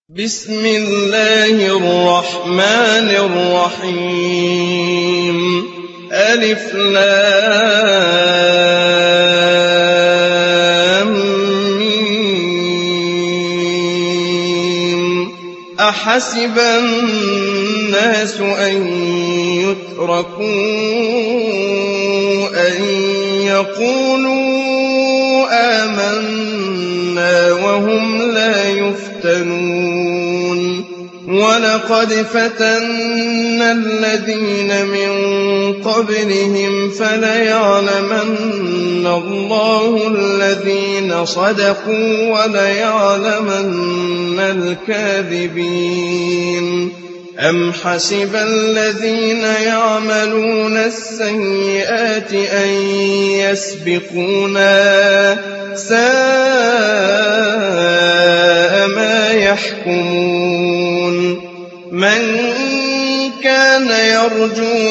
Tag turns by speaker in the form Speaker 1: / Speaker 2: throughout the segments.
Speaker 1: بسم الله الرحمن الرحيم ألف لام ميم أحسب الناس أن يتركوا أن يقولوا آمنا وهم لا يفتنون ولقد فتنا الذين من قبلهم فليعلمن الله الذين صدقوا وليعلمن الكاذبين أم حسب الذين يعملون السيئات أن يسبقونا ساء ما يحكمون من كان يرجو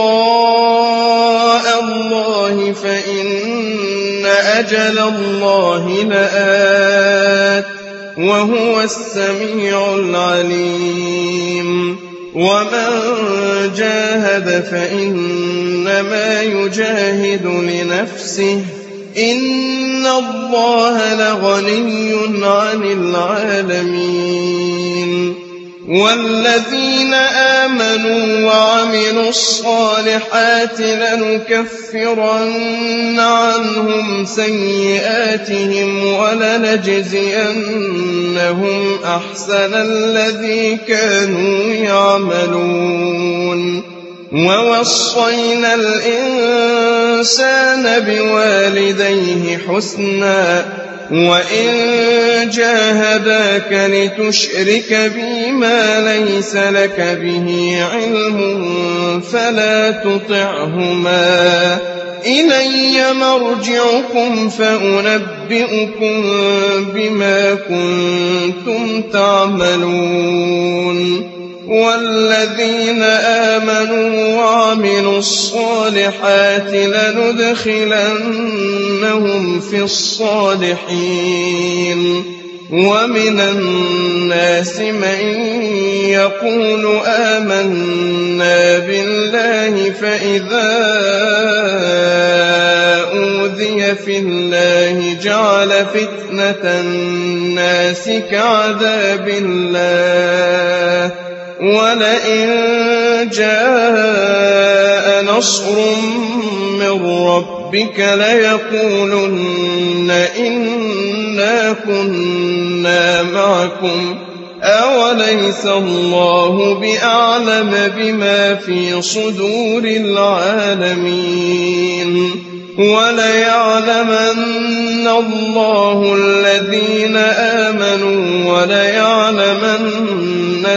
Speaker 1: لقاء الله فإن أجل الله لآت وهو السميع العليم ومن جاهد فإنما يجاهد لنفسه إن الله لغني عن العالمين والذين آمنوا وعملوا الصالحات لنكفرن عنهم سيئاتهم ولنجزينهم أحسن الذي كانوا يعملون ووصينا الإنسان بوالديه حسنا وإن جاهداك لتشرك بي ما ليس لك به علم فلا تطعهما إلي مرجعكم فأنبئكم بما كنتم تعملون والذين آمنوا وعملوا الصالحات لندخلنهم في الصالحين ومن الناس من يقول آمنا بالله فإذا أوذي في الله جعل فتنة الناس كعذاب الله ولئن جاء نصر من ربك ليقولن إنا كنا معكم أوليس الله بأعلم بما في صدور العالمين وليعلمن الله الذين آمنوا وليعلمن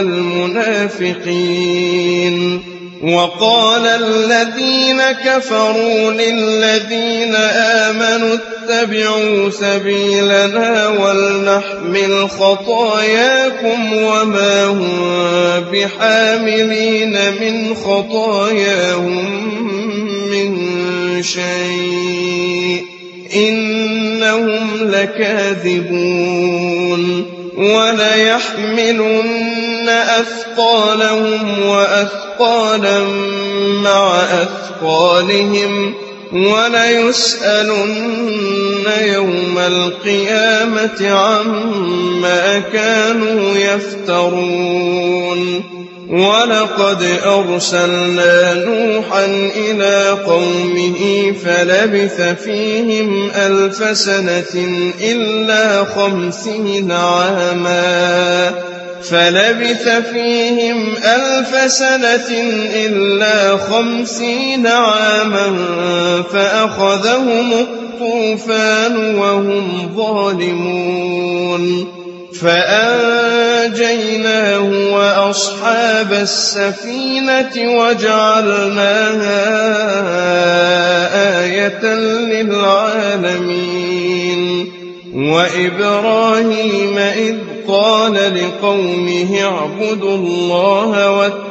Speaker 1: المنافقين وقال الذين كفروا للذين آمنوا اتبعوا سبيلنا ولنحمل خطاياكم وما هم بحاملين من خطاياهم من شيء إنهم لكاذبون وليحملن أثقالهم وأثقالا مع أثقالهم وليسألن يوم القيامة عما كانوا يفترون ولقد أرسلنا نوحا إلى قومه فلبث فيهم 1000 سنة إلا 50 عاما فأخذهم الطوفان وهم ظالمون فأنجيناه وأصحاب السفينة وجعلناها آية للعالمين وإبراهيم إذ قال لقومه اعبدوا الله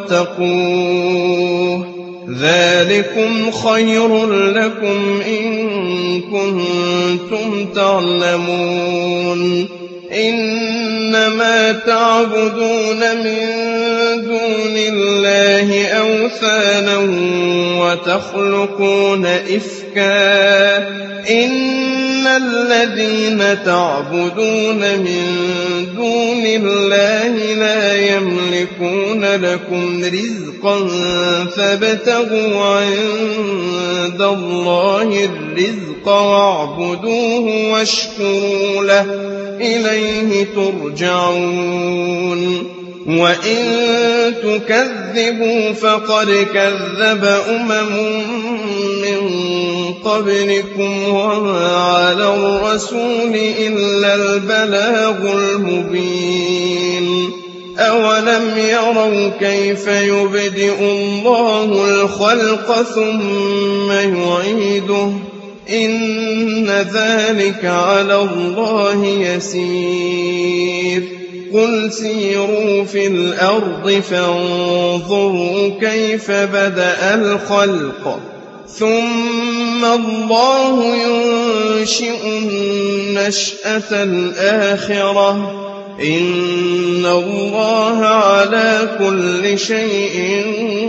Speaker 1: واتقوه ذلكم خير لكم إن كنتم تعلمون إنما تعبدون من دون الله أوثانا وتخلقون إفكا إن الذين تعبدون من دون الله لا يملكون لكم رزقا فابتغوا عند الله الرزق واعبدوه واشكروا له إليه ترجعون وإن تكذبوا فقد كذب من قبلكم وما على الرسول إلا البلاغ المبين أولم يروا كيف يبدئ الله الخلق ثم يعيده إن ذلك على الله يسير قل سيروا في الأرض فانظروا كيف بدأ الخلق ثم الله ينشئ النشأة الآخرة إن الله على كل شيء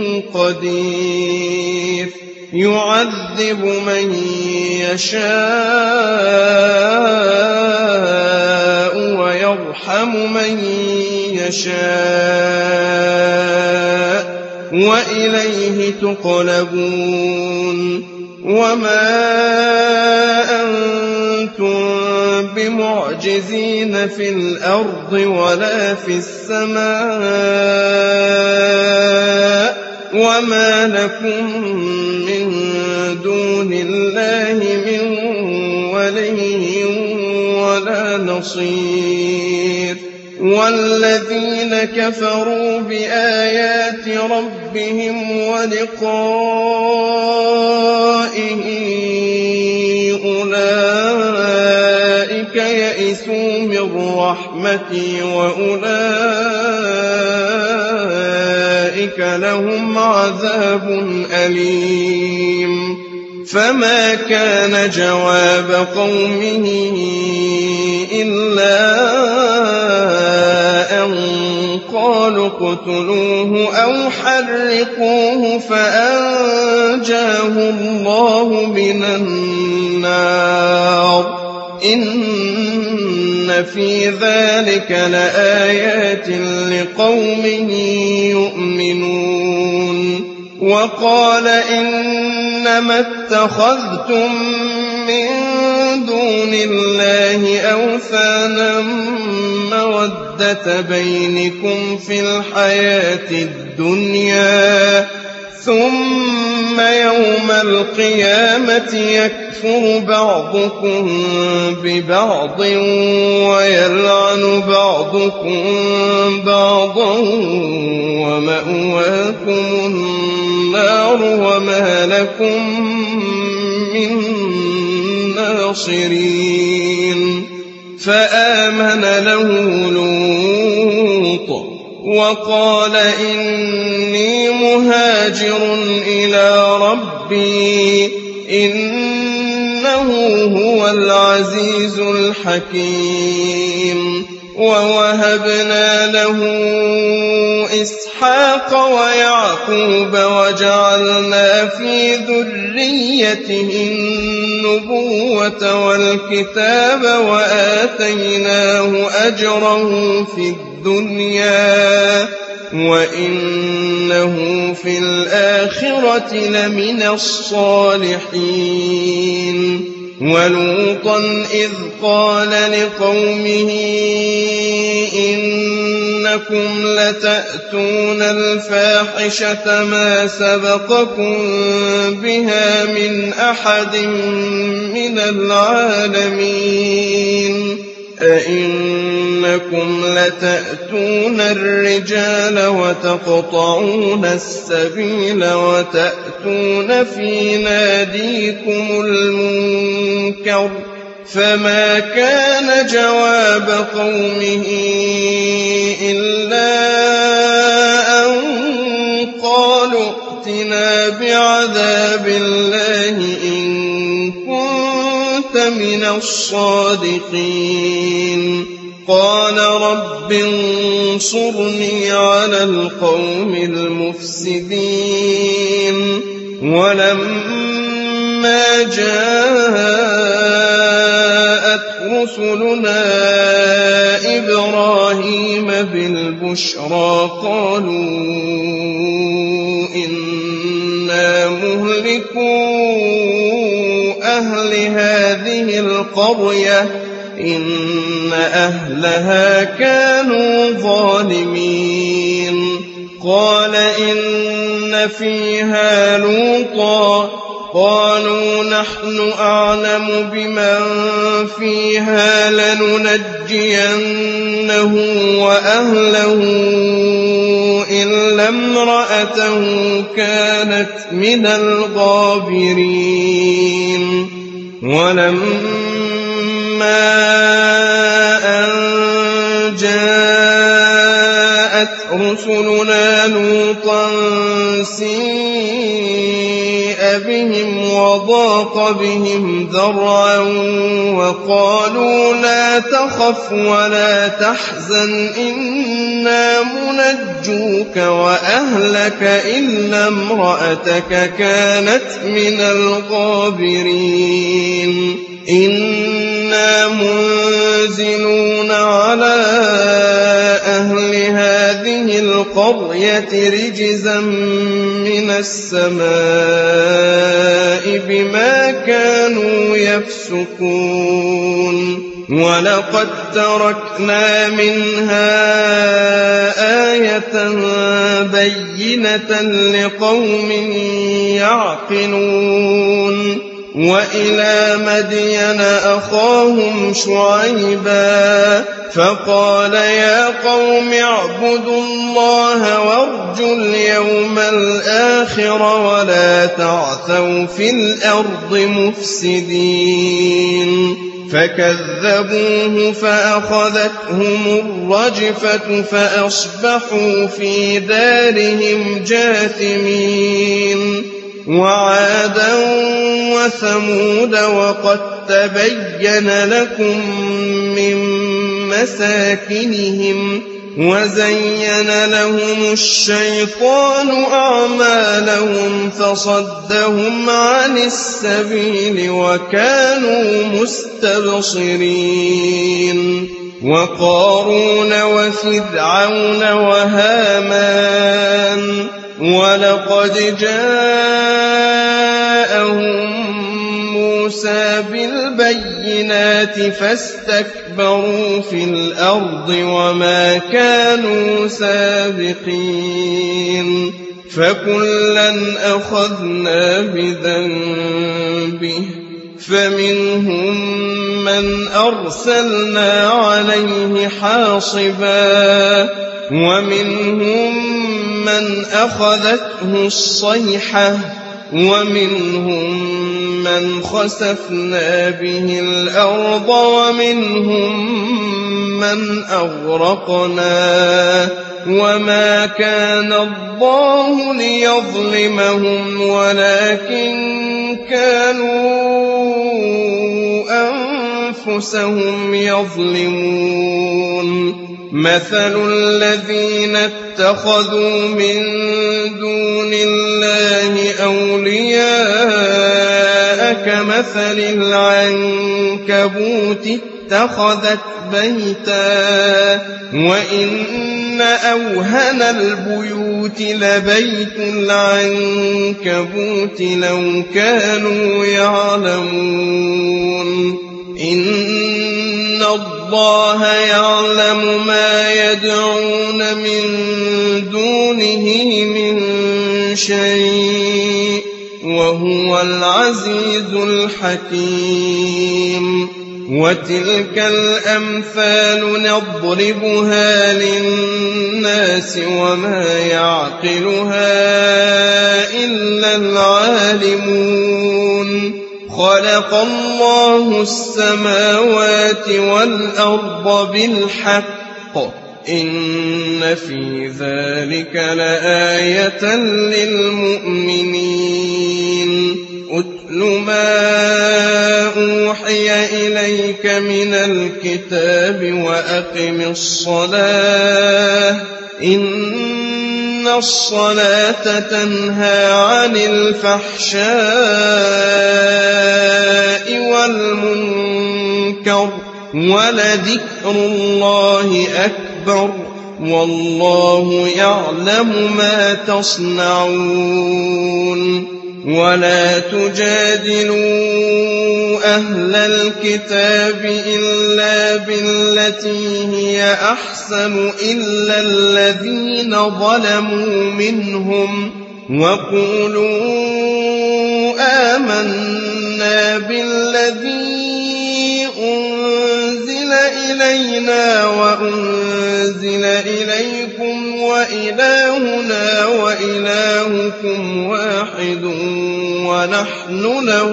Speaker 1: قدير يعذب من يشاء ويرحم من يشاء وإليه تقلبون وما أنتم بمعجزين في الأرض ولا في السماء وما لكم من دون الله من ولي ولا نصير والذين كفروا بآيات ربهم ولقائه أولئك يئسوا من رحمتي وأولئك لهم عذاب أليم فما كان جواب قومه إلا أن قالوا اقتلوه أو حرقوه فأنجاه الله من النار إن في ذلك لآيات لقوم يؤمنون وقال إنما اتخذتم من دون الله أوثانا مودة بينكم في الحياة الدنيا ثم يوم القيامة يكفر بعضكم ببعض ويلعن بعضكم بعضا ومأواكم النار وما لكم من ناصرين فآمن له لوط وقال إني مهاجر إلى ربي إنه هو العزيز الحكيم ووهبنا له إسحاق ويعقوب وجعلنا في ذريته النبوة والكتاب وآتيناه أجره في الدنيا وإنه في الآخرة لمن الصالحين ولوطا إذ قال لقومه إنكم لتأتون الفاحشة ما سبقكم بها من أحد من العالمين أئنكم لتأتون الرجال وتقطعون السبيل وتأتون في ناديكم المنكر فما كان جواب قومه إلا أن قالوا ائتنا بعذاب الله إن كنت من الصادقين قال رب انصرني على القوم المفسدين ولما جاءت رسلنا إبراهيم بالبشرى قالوا إنا مهلكو أهل هذه القرية إن أهلها كانوا ظالمين قال إن فيها لوطا قالوا نحن أعلم بمن فيها لننجينه وأهله إلا امرأته كانت من الغابرين ولما أن جاءت رسلنا لوطا سيء بهم وضاق بهم ذرعا وقالوا لا تخف ولا تحزن إنا منجوك وأهلك إلا امرأتك كانت من الغابرين إنا منزلون على أهل هذه القرية رجزا من السماء بما كانوا يفسقون ولقد تركنا منها آية بينة لقوم يعقلون وإلى مدين أخاهم شعيبا فقال يا قوم اعبدوا الله وارجوا اليوم الآخر ولا تعثوا في الأرض مفسدين فكذبوه فأخذتهم الرجفة فأصبحوا في دارهم جاثمين وعادا وثمود وقد تبين لكم من مساكنهم وزين لهم الشيطان أعمالهم فصدهم عن السبيل وكانوا مستبصرين وقارون وفرعون وهامان ولقد جاءهم موسى بالبينات فاستكبروا في الأرض وما كانوا سابقين فكلا أخذنا بذنبه فمنهم من أرسلنا عليه حاصبا ومنهم من أخذته الصيحة ومنهم من خسفنا به الأرض ومنهم من أغرقنا وما كان الله ليظلمهم ولكن كانوا أنفسهم يظلمون مثل الذين اتخذوا من دون الله أولياء كمثل العنكبوت اتخذت بيتا وإن أوهن البيوت لبيت العنكبوت لو كانوا يعلمون إن الله يعلم ما يدعون من دونه من شيء وهو العزيز الحكيم وتلك الأمثال نضربها للناس وما يعقلها إلا العالمون خلق الله السماوات والأرض بالحق إن في ذلك لآية للمؤمنين أتل ما أوحي إليك أوتيك من الكتاب وأقم الصلاة إن الصلاة تنهى عن الفحشاء والمنكر ولذكر الله أكبر والله يعلم ما تصنعون ولا تجادلوا أهل الكتاب إلا بالتي هي أحسن إلا الذين ظلموا منهم وقولوا آمنا بالذي أنزل إلينا وأنزل إليكم وإلهنا وإلهكم واحد ونحن له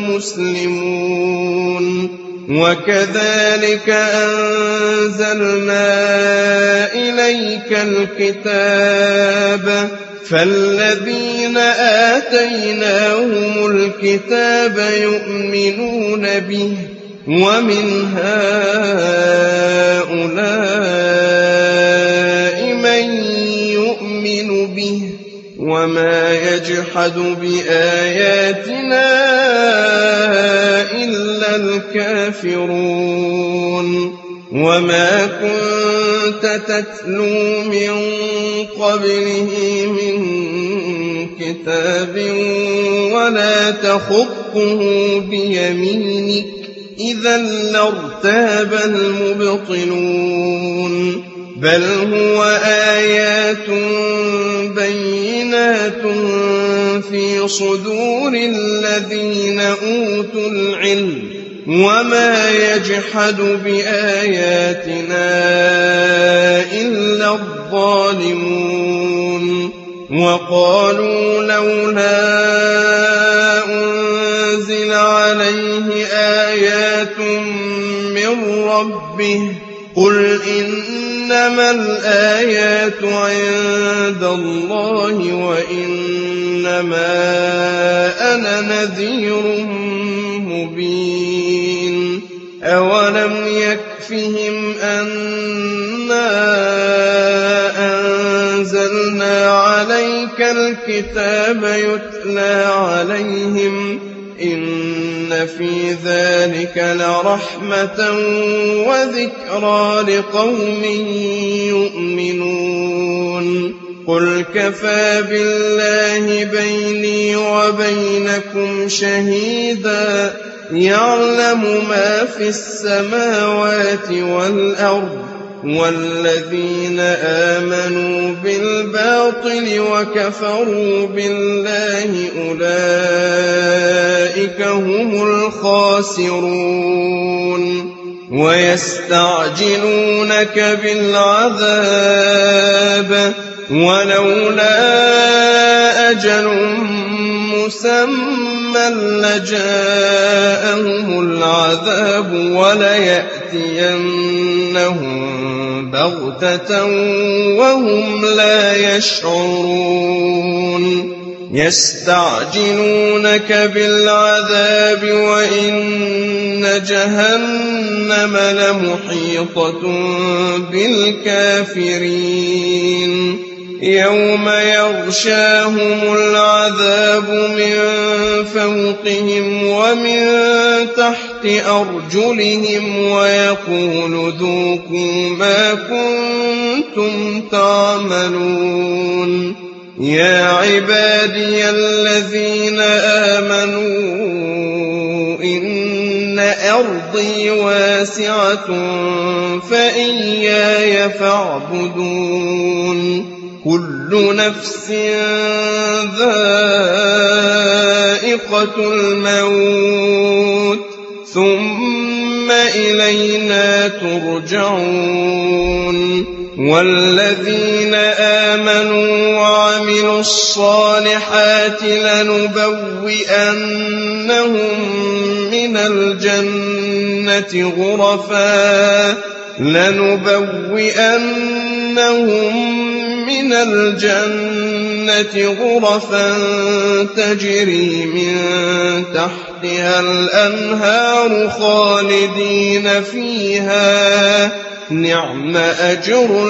Speaker 1: مسلمون وكذلك أنزلنا إليك الكتاب فالذين آتيناهم الكتاب يؤمنون به ومن هؤلاء من يؤمن به وما يجحد بآياتنا إلا الكافرون وما كنت تتلو من قبله من كتاب ولا تخطه بيمينك إذا لارتاب المبطلون بل هو آيات بينات في صدور الذين أوتوا العلم وما يجحد بآياتنا إلا الظالمون وقالوا لولا أنزل عليه آيات من ربه قل إنما الآيات عند الله وإنما أنا نذير مبين أولم يكفهم أنا أنزلنا عليك الكتاب يتلى عليهم إن في ذلك لرحمة وذكرى لقوم يؤمنون قل كفى بالله بيني وبينكم شهيدا يعلم ما في السماوات والأرض والذين آمنوا بالباطل وكفروا بالله أولئك هم الخاسرون ويستعجلونك بالعذاب ولولا أجل مسمى لجاءهم العذاب وليأتينهم بغتة وهم لا يشعرون يستعجلونك بالعذاب وإن جهنم لمحيطة بالكافرين يوم يغشاهم العذاب من فوقهم ومن تحت أرجلهم ويقول ذوقوا ما كنتم تعملون يا عبادي الذين آمنوا إن أرضي واسعة فإياي فاعبدون كل نفس ذائقة الموت ثم إلينا ترجعون والذين آمنوا وعملوا الصالحات لنبوئنهم من الجنة غرفا من الجنة غرفا تجري من تحتها الأنهار خالدين فيها نعم أجر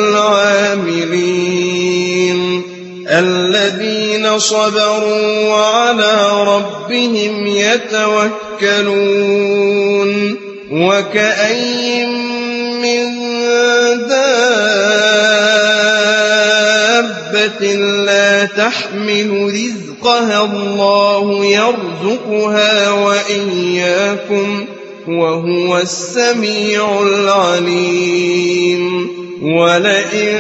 Speaker 1: العاملين الذين صبروا وعلى ربهم يتوكلون وكأين من دابة لا تحمل رزقها الله يرزقها وإياكم وهو السميع العليم ولئن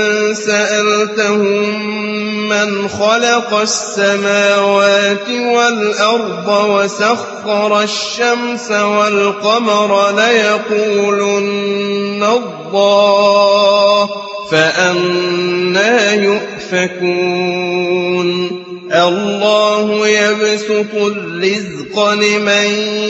Speaker 1: سألتهم من خلق السماوات والأرض وسخر الشمس والقمر ليقولن الله فأنى يؤفكون الله يبسط الرزق لمن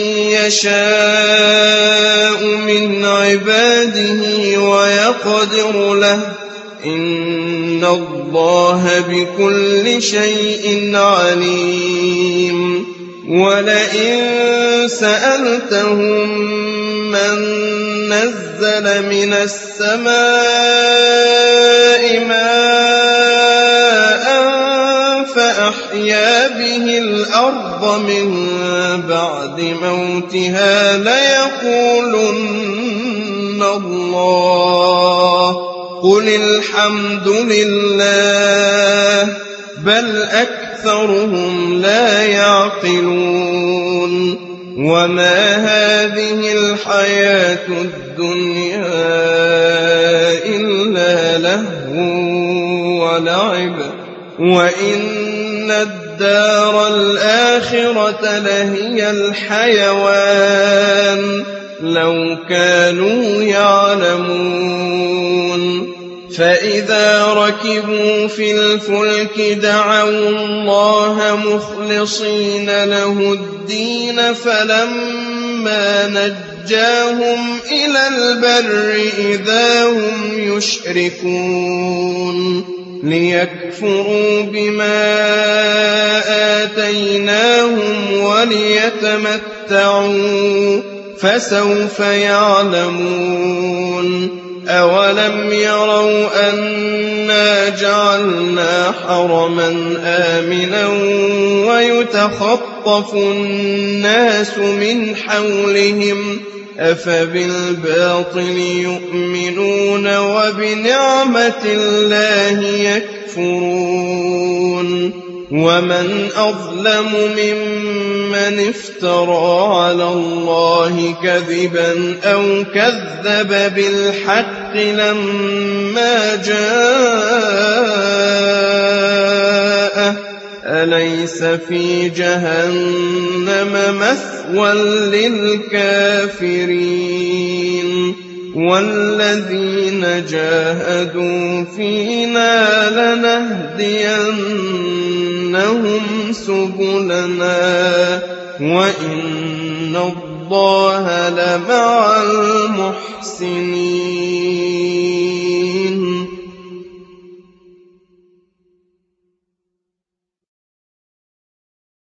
Speaker 1: يشاء من عباده ويقدر له إن الله بكل شيء عليم ولئن سألتهم من نزل من السماء ماء فأحيا به الأرض من بعد موتها ليقولن الله قل الحمد لله بل أكثرهم لا يعقلون وما هذه الحياة الدنيا إلا لهو ولعب وإن الدار الآخرة لهي الحيوان لو كانوا يعلمون فإذا ركبوا في الفلك دعوا الله مخلصين له الدين فلما نجاهم إلى البر إذا هم يشركون ليكفروا بما آتيناهم وليتمتعوا فسوف يعلمون أولم يروا أنا جعلنا حرما آمنا ويتخطف الناس من حولهم أفبالباطل يؤمنون وبنعمة الله يكفرون ومن أظلم ممن افترى على الله كذبا أو كذب بالحق لما جاءه أليس في جهنم مثوى للكافرين والذين جاهدوا فينا لنهدينهم سبلنا وإن الله لمع المحسنين